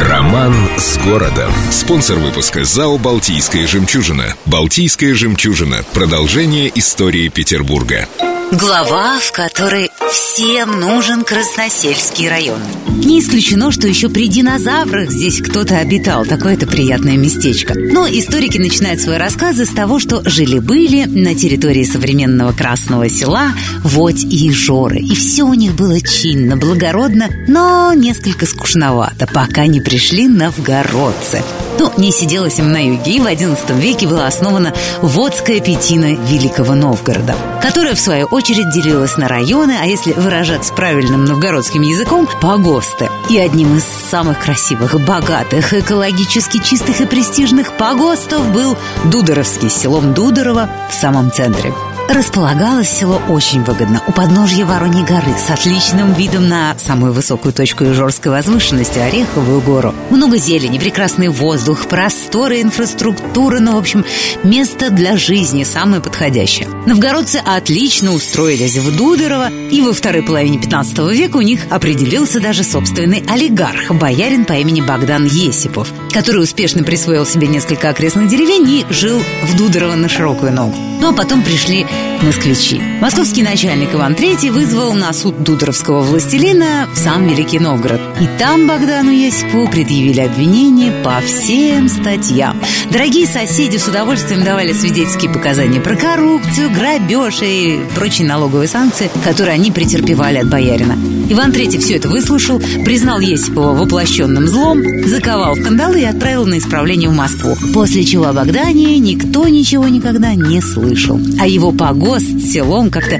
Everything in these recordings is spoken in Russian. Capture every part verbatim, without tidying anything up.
Роман с городом. Спонсор выпуска ЗАО «Балтийская жемчужина». «Балтийская жемчужина». Продолжение истории Петербурга. Глава, в которой всем нужен Красносельский район. Не исключено, что еще при динозаврах здесь кто-то обитал. Такое-то приятное местечко. Но историки начинают свои рассказы с того, что жили-были на территории современного Красного Села Водь и Жоры. И все у них было чинно, благородно, но несколько скучновато, пока не пришли новгородцы. Ну, не сиделось им на юге, и в одиннадцатом веке была основана Водская пятина Великого Новгорода, которая, в свою очередь, делилась на районы, а если выражаться правильным новгородским языком, погосты. И одним из самых красивых, богатых, экологически чистых и престижных погостов был Дудоровский, с селом Дудорово в самом центре. Располагалось село очень выгодно, у подножья Вороньей горы, с отличным видом на самую высокую точку Ижорской возвышенности, Ореховую гору. Много зелени, прекрасный воздух, просторы, инфраструктура, ну, в общем, место для жизни самое подходящее. Новгородцы отлично устроились в Дудорово, и во второй половине пятнадцатого века у них определился даже собственный олигарх, боярин по имени Богдан Есипов, который успешно присвоил себе несколько окрестных деревень и жил в Дудорово на широкую ногу. Ну, а потом пришли москвичи. Московский начальник Иван Третий вызвал на суд дудоровского властелина в сам Великий Новгород. И там Богдану Есипову предъявили обвинения по всем статьям. Дорогие соседи с удовольствием давали свидетельские показания про коррупцию, грабеж и прочие налоговые санкции, которые они претерпевали от боярина. Иван Третий все это выслушал, признал Есипова воплощенным злом, заковал в кандалы и отправил на исправление в Москву. После чего о Богдане никто ничего никогда не слышал. А его погост с селом как-то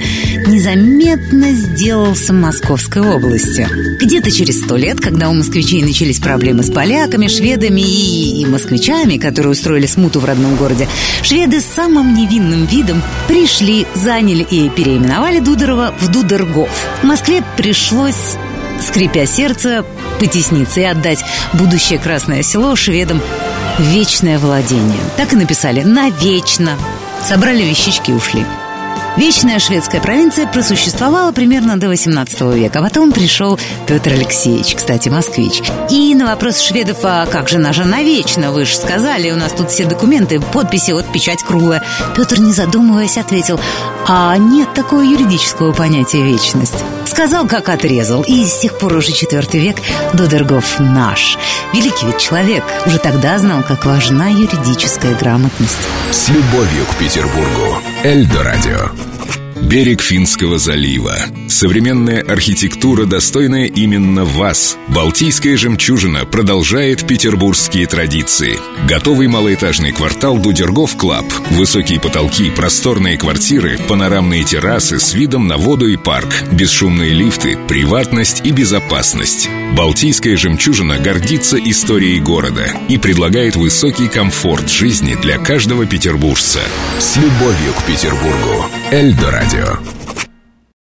незаметно сделался Московской областью. Где-то через сто лет, когда у москвичей начались проблемы с поляками, шведами и, и москвичами, которые устроили смуту в родном городе, шведы с самым невинным видом пришли, заняли и переименовали Дудорово в Дудоргов. В Москве пришлось, скрипя сердце, потесниться и отдать будущее Красное Село шведам в вечное владение. Так и написали «навечно». Собрали вещички и ушли. Вечная шведская провинция просуществовала примерно до восемнадцатого века. А потом пришел Петр Алексеевич, кстати, москвич. И на вопрос шведов: а как же наша навечно? Вы же сказали, у нас тут все документы, подписи, вот печать круглая. Петр, не задумываясь, ответил: а нет такого юридического понятия вечность. Сказал, как отрезал. И с тех пор уже четвертый век Дудоргов наш. Великий ведь человек уже тогда знал, как важна юридическая грамотность. С любовью к Петербургу. Эльдо радио. Берег Финского залива. Современная архитектура, достойная именно вас. Балтийская жемчужина продолжает петербургские традиции. Готовый малоэтажный квартал Дудергоф Клаб. Высокие потолки, просторные квартиры, панорамные террасы с видом на воду и парк, бесшумные лифты, приватность и безопасность. Балтийская жемчужина гордится историей города и предлагает высокий комфорт жизни для каждого петербуржца. С любовью к Петербургу. Эльдо радио.